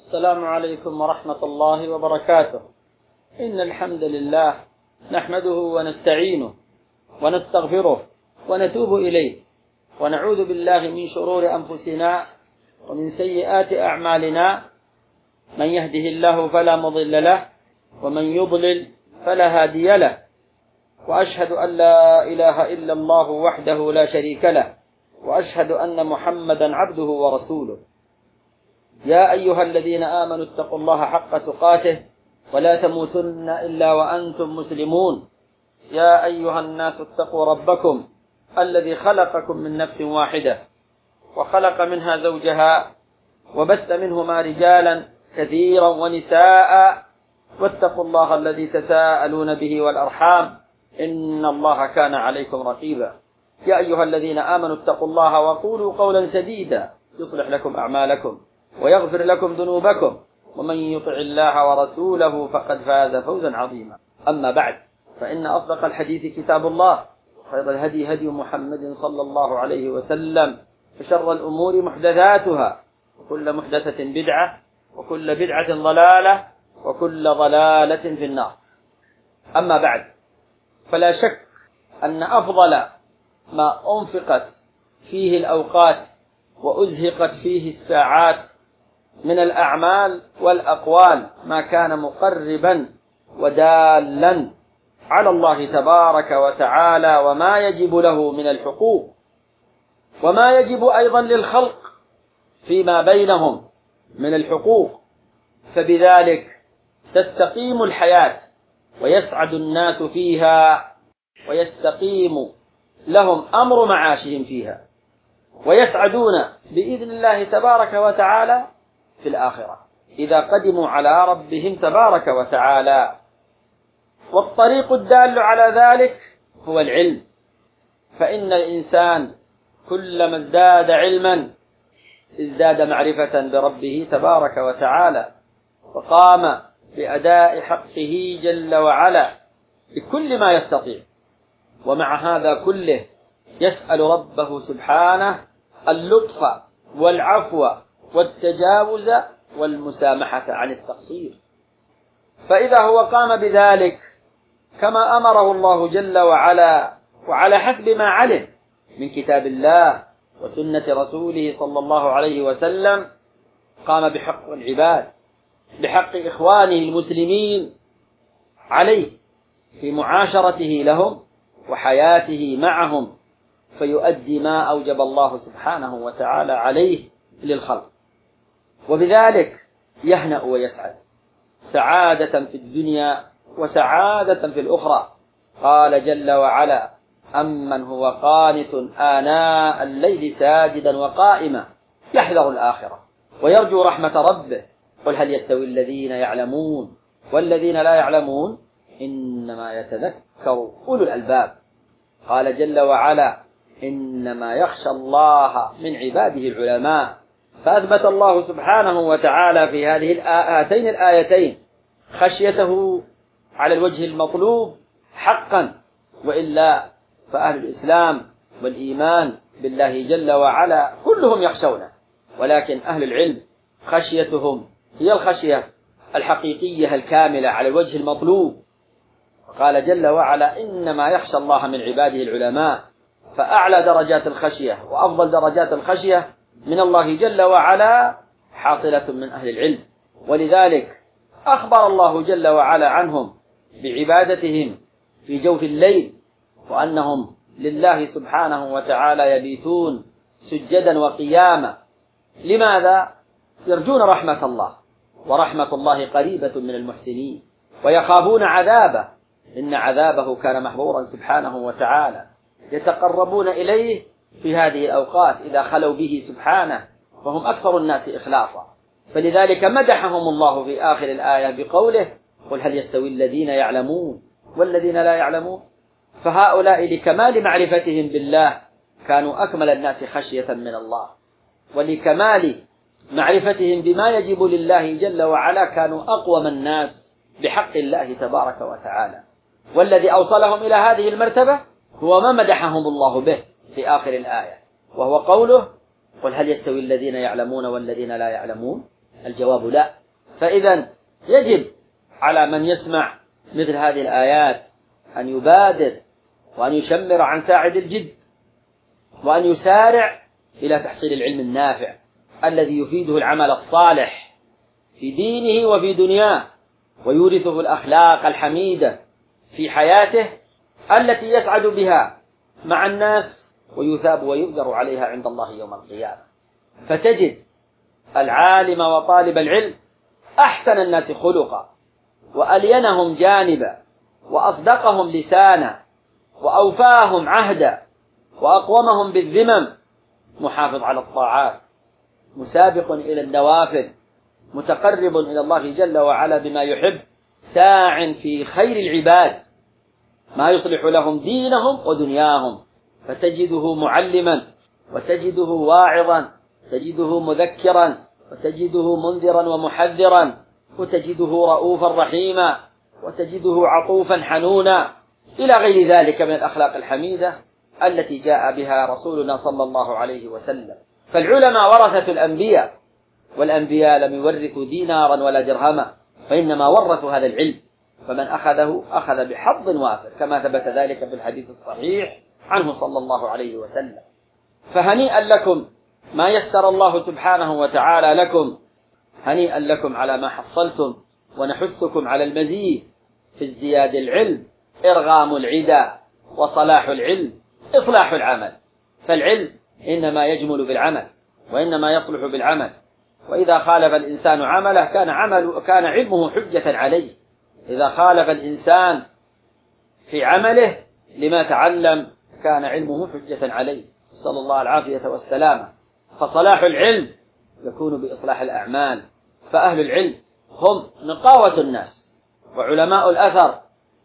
السلام عليكم ورحمة الله وبركاته. إن الحمد لله نحمده ونستعينه ونستغفره ونتوب إليه، ونعوذ بالله من شرور أنفسنا ومن سيئات أعمالنا. من يهده الله فلا مضل له، ومن يضلل فلا هادي له، وأشهد أن لا إله إلا الله وحده لا شريك له، وأشهد أن محمدا عبده ورسوله. يا أيها الذين آمنوا اتقوا الله حق تقاته ولا تموتن إلا وأنتم مسلمون. يا أيها الناس اتقوا ربكم الذي خلقكم من نفس واحدة، وخلق منها زوجها، وبث منهما رجالا كثيرا ونساء، واتقوا الله الذي تساءلون به والأرحام، إن الله كان عليكم رقيبا. يا أيها الذين آمنوا اتقوا الله وقولوا قولا سديدا يصلح لكم أعمالكم ويغفر لكم ذنوبكم، ومن يطع الله ورسوله فقد فاز فوزا عظيما. أما بعد، فإن أصدق الحديث كتاب الله، وخير الهدي هدي محمد صلى الله عليه وسلم، وشر الأمور محدثاتها، وكل محدثة بدعة، وكل بدعة ضلالة، وكل ضلالة في النار. أما بعد، فلا شك أن أفضل ما أنفقت فيه الأوقات وأزهقت فيه الساعات من الأعمال والأقوال ما كان مقربا ودالا على الله تبارك وتعالى، وما يجب له من الحقوق، وما يجب أيضا للخلق فيما بينهم من الحقوق، فبذلك تستقيم الحياة ويسعد الناس فيها، ويستقيم لهم أمر معاشهم فيها، ويسعدون بإذن الله تبارك وتعالى في الآخرة إذا قدموا على ربهم تبارك وتعالى. والطريق الدال على ذلك هو العلم، فإن الإنسان كلما ازداد علما ازداد معرفة بربه تبارك وتعالى، وقام بأداء حقه جل وعلا بكل ما يستطيع. ومع هذا كله يسأل ربه سبحانه اللطف والعفو والتجاوز والمسامحة عن التقصير. فإذا هو قام بذلك كما أمره الله جل وعلا، وعلى حسب ما علم من كتاب الله وسنة رسوله صلى الله عليه وسلم، قام بحق العباد، بحق إخوانه المسلمين عليه في معاشرته لهم وحياته معهم، فيؤدي ما أوجب الله سبحانه وتعالى عليه للخلق، وبذلك يهنأ ويسعد سعادة في الدنيا وسعادة في الأخرى. قال جل وعلا: أمن هو قانت آناء الليل ساجدا وقائما يحذر الآخرة ويرجو رحمة ربه، قل هل يستوي الذين يعلمون والذين لا يعلمون إنما يتذكر أولو الألباب. قال جل وعلا: إنما يخشى الله من عباده العلماء. فأثبت الله سبحانه وتعالى في هاتين الآيتين خشيته على الوجه المطلوب حقا، وإلا فأهل الإسلام والإيمان بالله جل وعلا كلهم يخشونه، ولكن أهل العلم خشيتهم هي الخشية الحقيقية الكاملة على الوجه المطلوب. قال جل وعلا: إنما يخشى الله من عباده العلماء. فأعلى درجات الخشية وأفضل درجات الخشية من الله جل وعلا حاصلة من أهل العلم، ولذلك أخبر الله جل وعلا عنهم بعبادتهم في جوف الليل، وأنهم لله سبحانه وتعالى يبيتون سجدا وقياما. لماذا؟ يرجون رحمة الله، ورحمة الله قريبة من المحسنين، ويخافون عذابه، إن عذابه كان محظورا سبحانه وتعالى. يتقربون إليه في هذه الأوقات إذا خلوا به سبحانه، فهم أكثر الناس إخلاصا. فلذلك مدحهم الله في آخر الآية بقوله: قل هل يستوي الذين يعلمون والذين لا يعلمون. فهؤلاء لكمال معرفتهم بالله كانوا أكمل الناس خشية من الله، ولكمال معرفتهم بما يجب لله جل وعلا كانوا أقوم الناس بحق الله تبارك وتعالى. والذي أوصلهم إلى هذه المرتبة هو ما مدحهم الله به في آخر الآية، وهو قوله: قل هل يستوي الذين يعلمون والذين لا يعلمون الجواب لا. فإذا يجب على من يسمع مثل هذه الآيات أن يبادر وأن يشمر عن ساعد الجد، وأن يسارع إلى تحصيل العلم النافع الذي يفيده العمل الصالح في دينه وفي دنياه، ويورثه الأخلاق الحميدة في حياته التي يسعد بها مع الناس ويثاب ويؤجر عليها عند الله يوم القيامة. فتجد العالم وطالب العلم أحسن الناس خلقا، وألينهم جانبا، وأصدقهم لسانا، وأوفاهم عهدا، وأقومهم بالذمم، محافظ على الطاعات، مسابق إلى النوافل، متقرب إلى الله جل وعلا بما يحب، ساع في خير العباد ما يصلح لهم دينهم ودنياهم. فتجده معلما، وتجده واعظا، تجده مذكرا، وتجده منذرا ومحذرا، وتجده رؤوفا رحيما، وتجده عطوفا حنونا، إلى غير ذلك من الأخلاق الحميدة التي جاء بها رسولنا صلى الله عليه وسلم. فالعلماء ورثة الأنبياء، والأنبياء لم يورثوا دينارا ولا درهما، فإنما ورثوا هذا العلم، فمن أخذه أخذ بحظ وافر، كما ثبت ذلك في الحديث الصحيح عنه صلى الله عليه وسلم. فهنيئا لكم ما يسر الله سبحانه وتعالى لكم، هنيئا لكم على ما حصلتم، ونحثكم على المزيد في ازدياد العلم، إرغام العدا، وصلاح العلم إصلاح العمل. فالعلم إنما يجمل بالعمل، وإنما يصلح بالعمل، وإذا خالف الإنسان عمله كان علمه حجة عليه. إذا خالف الإنسان في عمله لما تعلم كان علمه حجة عليه، صلى الله العافية والسلامة. فصلاح العلم يكون بإصلاح الأعمال. فأهل العلم هم نقاوة الناس، وعلماء الأثر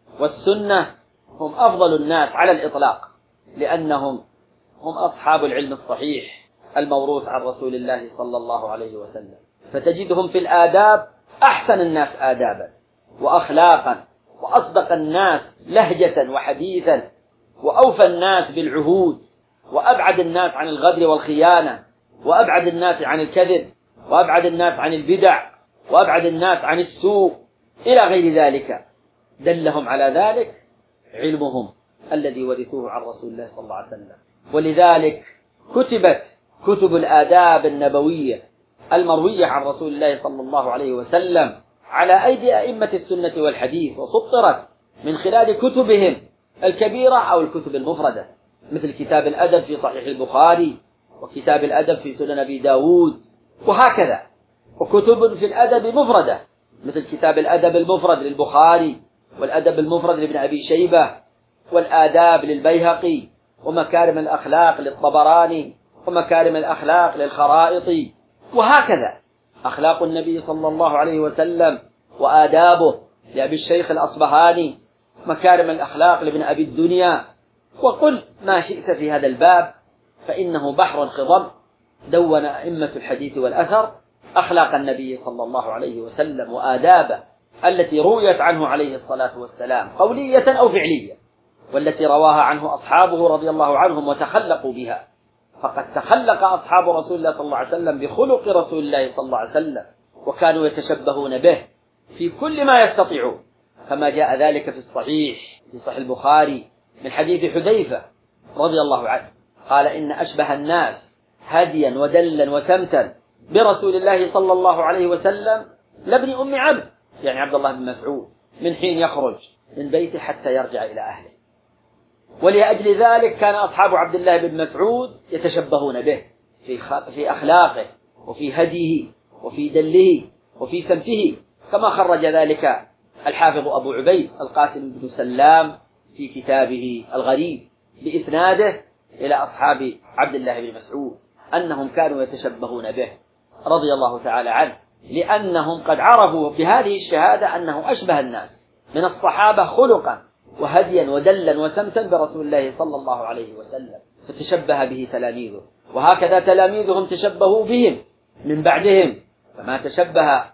والسنة هم أفضل الناس على الإطلاق، لأنهم هم أصحاب العلم الصحيح الموروث عن رسول الله صلى الله عليه وسلم. فتجدهم في الآداب أحسن الناس آدابا وأخلاقا، وأصدق الناس لهجة وحديثا، وأوفى الناس بالعهود، وأبعد الناس عن الغدر والخيانة، وأبعد الناس عن الكذب، وأبعد الناس عن البدع، وأبعد الناس عن السوء، إلى غير ذلك. دلهم على ذلك علمهم الذي ورثوه عن رسول الله صلى الله عليه وسلم. ولذلك كتبت كتب الآداب النبوية المروية عن رسول الله صلى الله عليه وسلم على أيدي أئمة السنة والحديث، وسطرت من خلال كتبهم الكبيرة أو الكتب المفردة، مثل كتاب الأدب في صحيح البخاري، وكتاب الأدب في سنن أبي داود، وهكذا. وكتب في الأدب مفردة، مثل كتاب الأدب المفرد للبخاري، والأدب المفرد لابن أبي شيبة، والآداب للبيهقي، ومكارم الأخلاق للطبراني، ومكارم الأخلاق للخرائطي، وهكذا. أخلاق النبي صلى الله عليه وسلم وآدابه لأبي الشيخ الأصبهاني، مكارم الأخلاق لابن أبي الدنيا. وقل ما شئت في هذا الباب، فإنه بحر خضم دون أئمة الحديث والأثر أخلاق النبي صلى الله عليه وسلم وآدابه التي رويت عنه عليه الصلاة والسلام قولية أو فعلية، والتي رواها عنه أصحابه رضي الله عنهم وتخلقوا بها. فقد تخلق أصحاب رسول الله صلى الله عليه وسلم بخلق رسول الله صلى الله عليه وسلم، وكانوا يتشبهون به في كل ما يستطيعون، كما جاء ذلك في الصحيح في صحيح البخاري من حديث حذيفة رضي الله عنه قال: إن أشبه الناس هديا ودلا وسمتا برسول الله صلى الله عليه وسلم لابن أم عبد، يعني عبد الله بن مسعود، من حين يخرج من بيته حتى يرجع إلى أهله. ولأجل ذلك كان أصحاب عبد الله بن مسعود يتشبهون به في أخلاقه، وفي هديه، وفي دله، وفي سمته، كما خرج ذلك الحافظ أبو عبيد القاسم بن سلام في كتابه الغريب بإسناده إلى أصحاب عبد الله بن مسعود أنهم كانوا يتشبهون به رضي الله تعالى عنه، لأنهم قد عرفوا بهذه الشهادة أنه أشبه الناس من الصحابة خلقا وهديا ودلا وسمتا برسول الله صلى الله عليه وسلم، فتشبه به تلاميذه، وهكذا تلاميذهم تشبهوا بهم من بعدهم، فما تشبه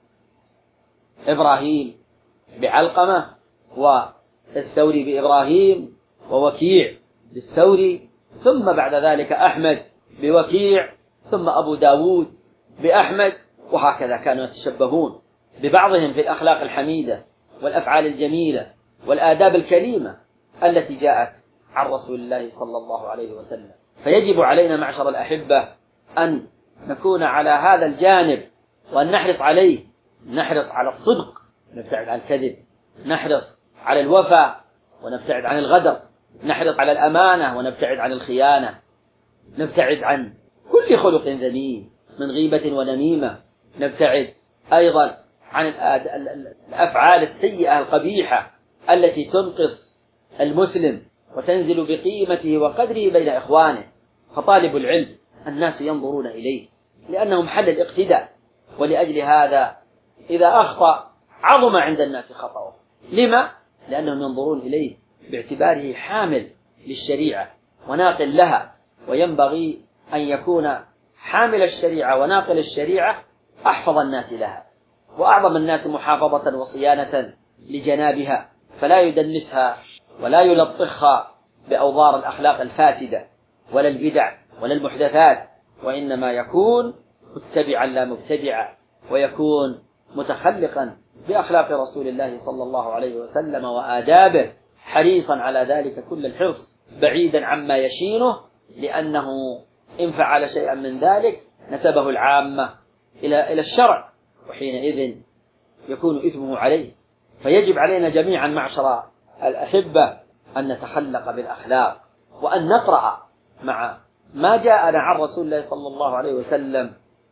إبراهيم بعلقمة، والثوري بإبراهيم، ووكيع بالثوري، ثم بعد ذلك أحمد بوكيع، ثم أبو داود بأحمد، وهكذا كانوا يتشبهون ببعضهم في الأخلاق الحميدة والأفعال الجميلة والآداب الكريمة التي جاءت عن رسول الله صلى الله عليه وسلم. فيجب علينا معشر الأحبة أن نكون على هذا الجانب وأن نحرص عليه، نحرص على الصدق ونبتعد عن الكذب، نحرص على الوفاء ونبتعد عن الغدر، نحرص على الأمانة ونبتعد عن الخيانة، نبتعد عن كل خلق ذميم من غيبة ونميمة، نبتعد أيضا عن الأفعال السيئة القبيحة التي تنقص المسلم وتنزل بقيمته وقدره بين إخوانه. فطالب العلم الناس ينظرون إليه لأنه محل الاقتداء، ولأجل هذا إذا أخطأ عظم عند الناس خطأه. لما؟ لأنهم ينظرون إليه باعتباره حامل للشريعة وناقل لها، وينبغي أن يكون حامل الشريعة وناقل الشريعة أحفظ الناس لها وأعظم الناس محافظة وصيانة لجنابها، فلا يدنسها ولا يلطخها بأوضار الأخلاق الفاسدة ولا البدع ولا المحدثات، وإنما يكون متبعا لا مبتدعا، ويكون متخلقا بأخلاق رسول الله صلى الله عليه وسلم وآدابه، حريصا على ذلك كل الحرص، بعيدا عما يشينه، لأنه إن فعل شيئا من ذلك نسبه العامة إلى الشرع، وحينئذ يكون إثمه عليه. فيجب علينا جميعا معشر الأحبة أن نتخلق بالأخلاق، وأن نقرأ مع ما جاءنا عن رسول الله صلى الله عليه وسلم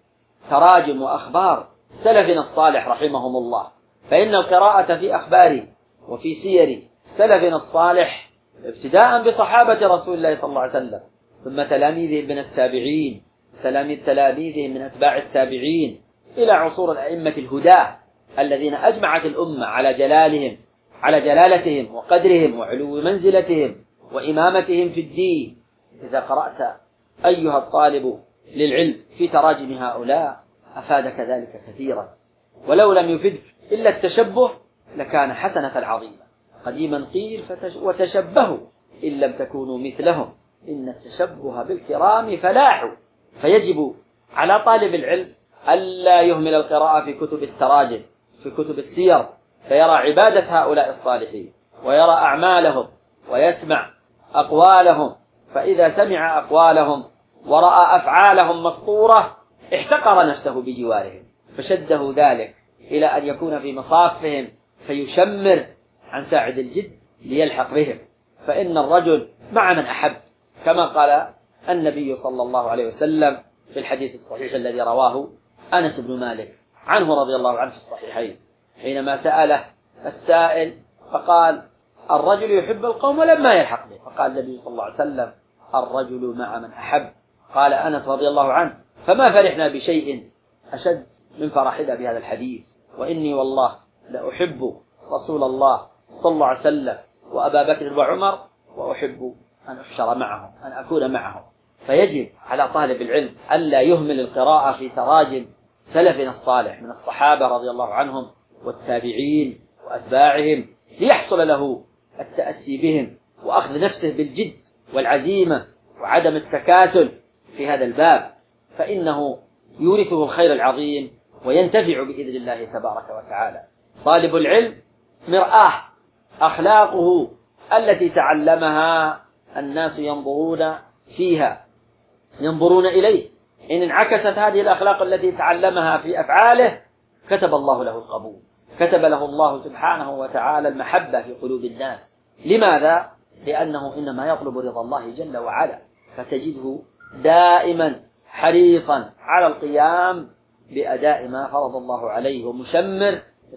تراجم وأخبار سلفنا الصالح رحمهم الله. فإن القراءة في أخبار وفي سير سلفنا الصالح ابتداء بصحابة رسول الله صلى الله عليه وسلم، ثم تلاميذهم من التابعين، تلاميذهم من أتباع التابعين، إلى عصور الأئمة الهداة الذين أجمعت الأمة على جلالتهم وقدرهم وعلو منزلتهم وإمامتهم في الدين. إذا قرأت أيها الطالب للعلم في تراجم هؤلاء أفادك ذلك كثيرا، ولو لم يفدك إلا التشبه لكان حسنة عظيمة. قديما قيل وتشبهوا إن لم تكونوا مثلهم إن التشبه بالكرام فلاح. فيجب على طالب العلم ألا يهمل القراءة في كتب التراجم، في كتب السير، فيرى عبادة هؤلاء الصالحين ويرى أعمالهم ويسمع أقوالهم، فإذا سمع أقوالهم ورأى أفعالهم مسطورة احتقر نفسه بجوارهم، فشده ذلك إلى أن يكون في مصافهم فيشمر عن ساعد الجد ليلحق بهم. فإن الرجل مع من أحب، كما قال النبي صلى الله عليه وسلم في الحديث الصحيح الذي رواه أنس بن مالك عنه رضي الله عنه في الصحيحين، حينما سأله السائل فقال الرجل يحب القوم لما يلحق به، فقال النبي صلى الله عليه وسلم الرجل مع من أحب. قال أنس رضي الله عنه فما فرحنا بشيء أشد من فرحنا بهذا الحديث، وإني والله لأحب رسول الله صلى الله عليه وسلم وأبا بكر وعمر، وأحب أن أحشر معهم، أن أكون معهم. فيجب على طالب العلم ألا يهمل القراءة في تراجم سلفنا الصالح من الصحابة رضي الله عنهم والتابعين وأتباعهم، ليحصل له التأسي بهم وأخذ نفسه بالجد والعزيمة وعدم التكاسل في هذا الباب، فإنه يورثه الخير العظيم وينتفع بإذن الله تبارك وتعالى. طالب العلم مرآة، أخلاقه التي تعلمها الناس ينظرون فيها، ينظرون إليه. إن انعكست هذه الأخلاق التي تعلمها في أفعاله كتب الله له القبول، كتب له الله سبحانه وتعالى المحبة في قلوب الناس. لماذا؟ لأنه إنما يطلب رضا الله جل وعلا، فتجده دائما حريصا على القيام بأداء ما فرض الله عليه، ومشمر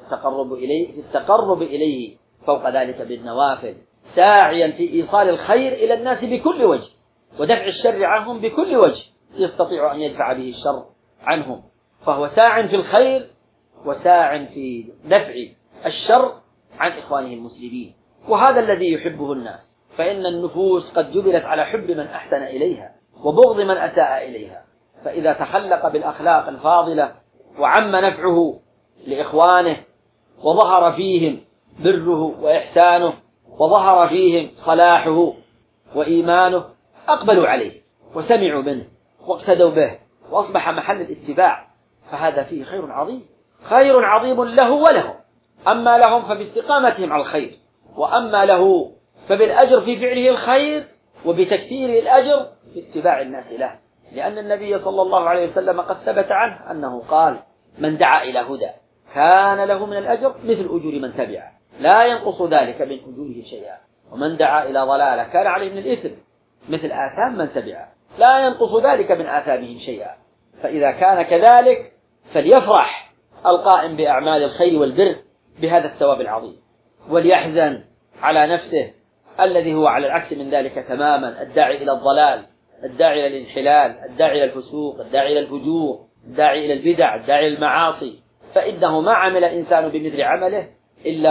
في التقرب إليه فوق ذلك بالنوافل، ساعيا في إيصال الخير إلى الناس بكل وجه ودفع الشر عنهم بكل وجه يستطيع أن يدفع به الشر عنهم، فهو ساع في الخير وساع في دفع الشر عن إخوانه المسلمين. وهذا الذي يحبه الناس، فإن النفوس قد جبلت على حب من أحسن إليها وبغض من أساء إليها، فإذا تخلق بالأخلاق الفاضلة وعم نفعه لإخوانه وظهر فيهم بره وإحسانه وظهر فيهم صلاحه وإيمانه أقبلوا عليه وسمعوا منه واقتدوا به، وأصبح محل الاتباع. فهذا فيه خير عظيم، خير عظيم له ولهم. أما لهم فباستقامتهم على الخير، وأما له فبالأجر في فعله الخير وبتكثير الأجر في اتباع الناس له، لأن النبي صلى الله عليه وسلم قد ثبت عنه أنه قال: من دعا إلى هدى كان له من الأجر مثل أجور من تبعه لا ينقص ذلك من أجوره شيئا، ومن دعا إلى ضلالة كان عليه من الإثم مثل آثام من تبعه لا ينقص ذلك من آثامهم شيئا. فإذا كان كذلك فليفرح القائم بأعمال الخير والبر بهذا الثواب العظيم، وليحزن على نفسه الذي هو على العكس من ذلك تماما، الداعي إلى الضلال، الداعي إلى الانحلال، الداعي إلى الفسوق، الداعي إلى الفجور، الداعي إلى البدع، الداعي إلى المعاصي، فإنه ما عمل إنسان بمثل عمله إلا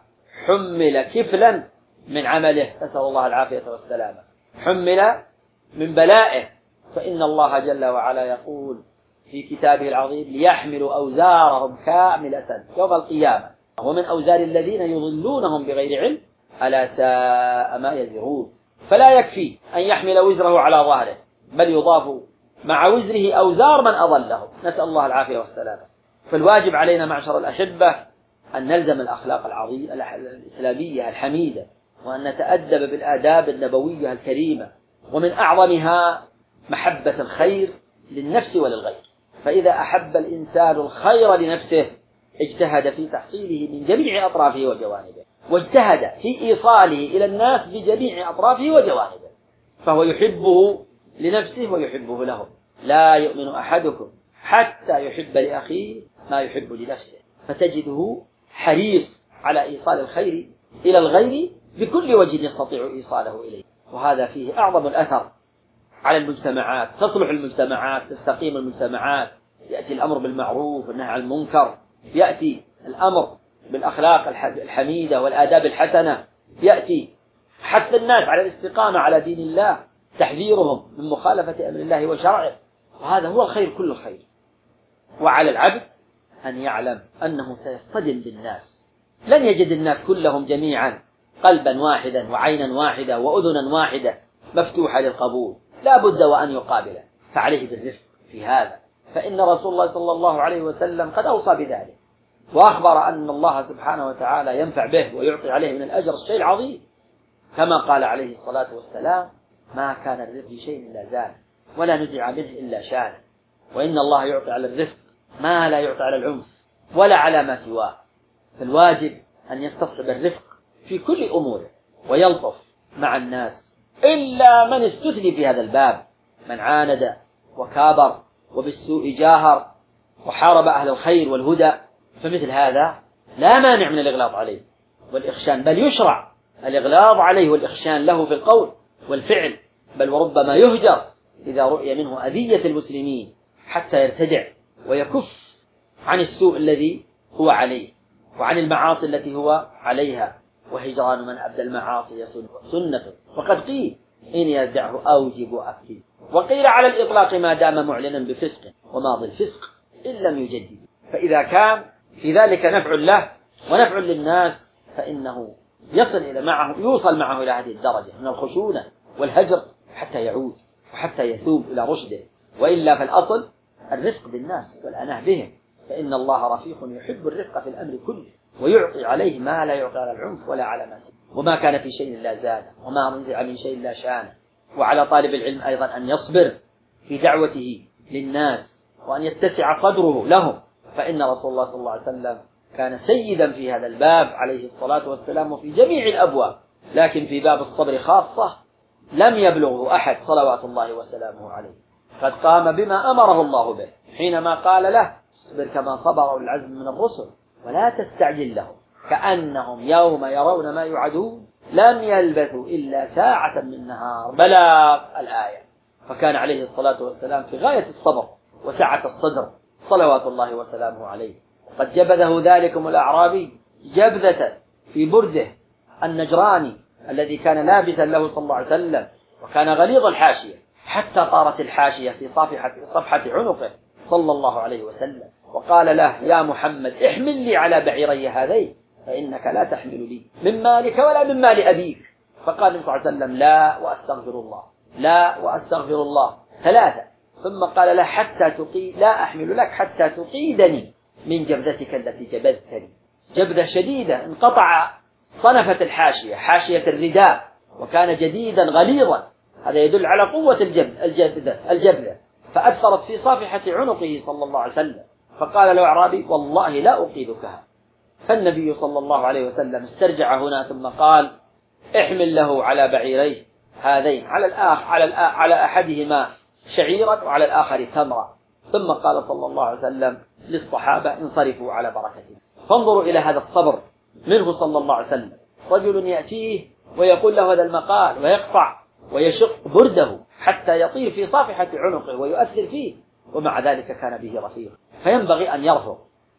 وحمل كفلا من عمله، نسأل الله العافية والسلامة، حمل من بلائه. فإن الله جل وعلا يقول في كتابه العظيم: ليحملوا أوزارهم كاملة يوم القيامة ومن أوزار الذين يضلونهم بغير علم ألا ساء ما يزرون. فلا يكفي أن يحمل وزره على ظهره، بل يضاف مع وزره أوزار من أضله، نسأل الله العافية والسلامة. فالواجب علينا معشر الأحبة أن نلزم الأخلاق الإسلامية الحميدة، وأن نتأدب بالآداب النبوية الكريمة، ومن أعظمها محبة الخير للنفس وللغير. فإذا أحب الإنسان الخير لنفسه اجتهد في تحصيله من جميع أطرافه وجوانبه، واجتهد في إيصاله إلى الناس بجميع أطرافه وجوانبه، فهو يحبه لنفسه ويحبه لهم. لا يؤمن أحدكم حتى يحب لأخيه ما يحب لنفسه، فتجده حريص على إيصال الخير إلى الغير بكل وجه يستطيع إيصاله إليه. وهذا فيه أعظم الأثر على المجتمعات، تصلح المجتمعات، تستقيم المجتمعات، يأتي الأمر بالمعروف والنهي عن المنكر، يأتي الأمر بالأخلاق الحميدة والآداب الحسنة، يأتي حث الناس على الاستقامة على دين الله، تحذيرهم من مخالفة أمر الله وشرعه، وهذا هو الخير كل الخير. وعلى العبد أن يعلم أنه سيصطدم بالناس، لن يجد الناس كلهم جميعا قلبا واحدا وعينا واحدة وأذنا واحدة مفتوحة للقبول، لا بد وأن يقابله، فعليه بالرفق في هذا، فإن رسول الله صلى الله عليه وسلم قد أوصى بذلك، وأخبر أن الله سبحانه وتعالى ينفع به ويعطي عليه من الأجر الشيء العظيم، كما قال عليه الصلاة والسلام: ما كان الرفق شيء إلا زانه ولا نزع منه إلا شانه. وإن الله يعطي على الرفق ما لا يعطي على العنف ولا على ما سواه. فالواجب أن يستصحب الرفق في كل أموره ويلطف مع الناس، إلا من استثني في هذا الباب، من عاند وكابر وبالسوء جاهر وحارب أهل الخير والهدى، فمثل هذا لا مانع من الإغلاظ عليه والإخشان، بل يشرع الإغلاظ عليه والإخشان له في القول والفعل، بل وربما يهجر إذا رؤي منه أذية المسلمين حتى يرتدع ويكف عن السوء الذي هو عليه وعن المعاصي التي هو عليها. وهجران من أبدى المعاصي سنة، وقد قيل: إن يدعه أوجب أكيد. وقيل على الإطلاق ما دام معلنا بفسق، وماضي الفسق إن لم يجدد. فإذا كان في ذلك نفع له ونفع للناس فإنه يوصل معه إلى هذه الدرجة من الخشونة والهجر حتى يعود وحتى يثوب إلى رشده. وإلا فالأصل الرفق بالناس والأناه بهم، فإن الله رفيق يحب الرفق في الأمر كله، ويعطي عليه ما لا يعطي على العنف ولا على ما سواه. وما كان في شيء لا زاده، وما نزع من شيء لا شانه. وعلى طالب العلم أيضا أن يصبر في دعوته للناس، وأن يتسع صدره لهم، فإن رسول الله صلى الله عليه وسلم كان سيدا في هذا الباب عليه الصلاة والسلام وفي جميع الأبواب، لكن في باب الصبر خاصة لم يبلغه أحد صلوات الله وسلامه عليه. قد قام بما أمره الله به حينما قال له: اصبر كما صبر أولو العزم من الرسل ولا تستعجل لهم كأنهم يوم يرون ما يوعدون لم يلبثوا إلا ساعة من نهار بلاغ الآية. فكان عليه الصلاة والسلام في غاية الصبر وسعة الصدر صلوات الله وسلامه عليه. قد جبذه ذلكم الأعرابي جبذة في برده النجراني الذي كان لابسا له صلى الله عليه وسلم، وكان غليظ الحاشية حتى طارت الحاشية في صفحة عنقه صلى الله عليه وسلم، وقال له: يا محمد احمل لي على بعيري هذين، فإنك لا تحمل لي من مالك ولا من مال أبيك. فقال صلى الله عليه وسلم: لا وأستغفر الله، لا وأستغفر الله 3. ثم قال له لا أحمل لك حتى تقيدني من جبذتك التي جبذتني. جبذة شديدة، انقطع صنفة الحاشية، حاشية الرداء، وكان جديدا غليظا، هذا يدل على قوة الجبذة، فأثرت في صافحة عنقه صلى الله عليه وسلم. فقال له أعرابي: والله لا أقيدكها. فالنبي صلى الله عليه وسلم استرجع هنا ثم قال: احمل له على بعيريه هذين، على أحدهما شعيرا وعلى الآخر تمرا. ثم قال صلى الله عليه وسلم للصحابة: انصرفوا على بركته. فانظروا إلى هذا الصبر منه صلى الله عليه وسلم. رجل يأتيه ويقول له هذا المقال ويقطع ويشق برده حتى يطير في صافحة عنقه ويؤثر فيه، ومع ذلك كان به رفيق. فينبغي أن يرفض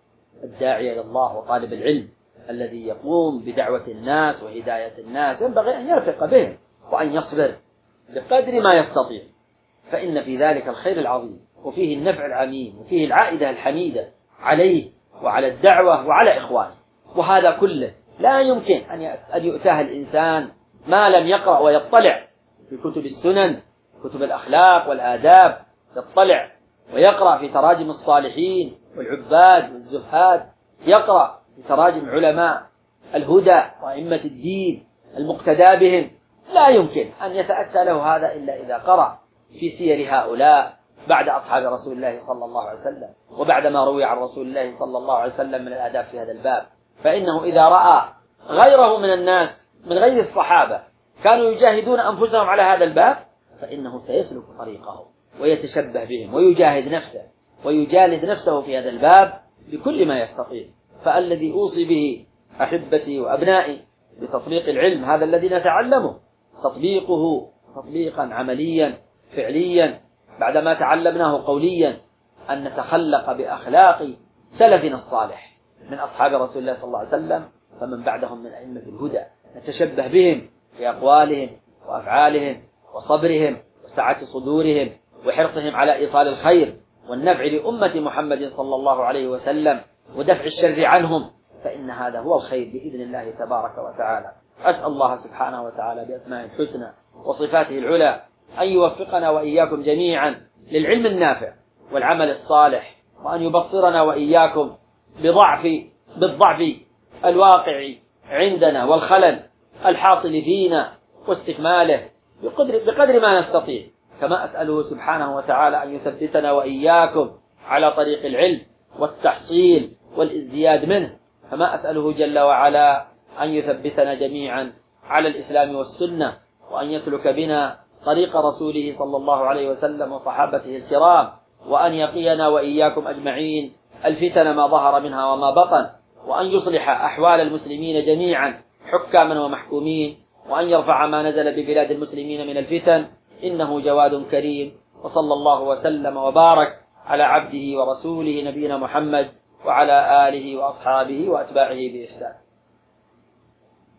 الداعي إلى الله وطالب العلم الذي يقوم بدعوة الناس وهداية الناس، ينبغي أن يرفق بهم وأن يصبر بقدر ما يستطيع، فإن في ذلك الخير العظيم، وفيه النفع العميم، وفيه العائدة الحميدة عليه وعلى الدعوة وعلى إخوانه. وهذا كله لا يمكن أن يؤتاه الإنسان ما لم يقرأ ويطلع في كتب السنن، كتب الأخلاق والآداب، يطلع ويقرأ في تراجم الصالحين والعباد والزهاد، يقرأ في تراجم علماء الهدى وأئمة الدين المقتدى بهم. لا يمكن أن يتأتى له هذا إلا إذا قرأ في سير هؤلاء بعد أصحاب رسول الله صلى الله عليه وسلم، وبعد ما روي عن رسول الله صلى الله عليه وسلم من الآداب في هذا الباب. فإنه إذا رأى غيره من الناس من غير الصحابة كانوا يجاهدون أنفسهم على هذا الباب، فإنه سيسلك طريقهم ويتشبه بهم ويجاهد نفسه ويجالد نفسه في هذا الباب بكل ما يستطيع. فالذي أوصي به أحبتي وأبنائي بتطبيق العلم هذا الذي نتعلمه، تطبيقه تطبيقا عمليا فعليا بعدما تعلمناه قوليا، أن نتخلق بأخلاق سلفنا الصالح من أصحاب رسول الله صلى الله عليه وسلم فمن بعدهم من أئمة الهدى، نتشبه بهم في أقوالهم وأفعالهم وصبرهم وسعة صدورهم وحرصهم على إيصال الخير والنفع لأمة محمد صلى الله عليه وسلم ودفع الشر عنهم، فإن هذا هو الخير بإذن الله تبارك وتعالى. أسأل الله سبحانه وتعالى بأسمائه الحسنى وصفاته العلى أن يوفقنا وإياكم جميعا للعلم النافع والعمل الصالح، وأن يبصرنا وإياكم بالضعف الواقع عندنا والخلل الحاصل فينا واستكماله بقدر ما نستطيع. كما أسأله سبحانه وتعالى أن يثبتنا وإياكم على طريق العلم والتحصيل والازدياد منه، كما أسأله جل وعلا أن يثبتنا جميعا على الإسلام والسنة، وأن يسلك بنا طريق رسوله صلى الله عليه وسلم وصحابته الكرام، وأن يقينا وإياكم أجمعين الفتن ما ظهر منها وما بطن، وأن يصلح أحوال المسلمين جميعا حكاما ومحكومين، وأن يرفع ما نزل ببلاد المسلمين من الفتن، إنه جواد كريم. وصلى الله وسلم وبارك على عبده ورسوله نبينا محمد وعلى آله وأصحابه وأتباعه بإحسان.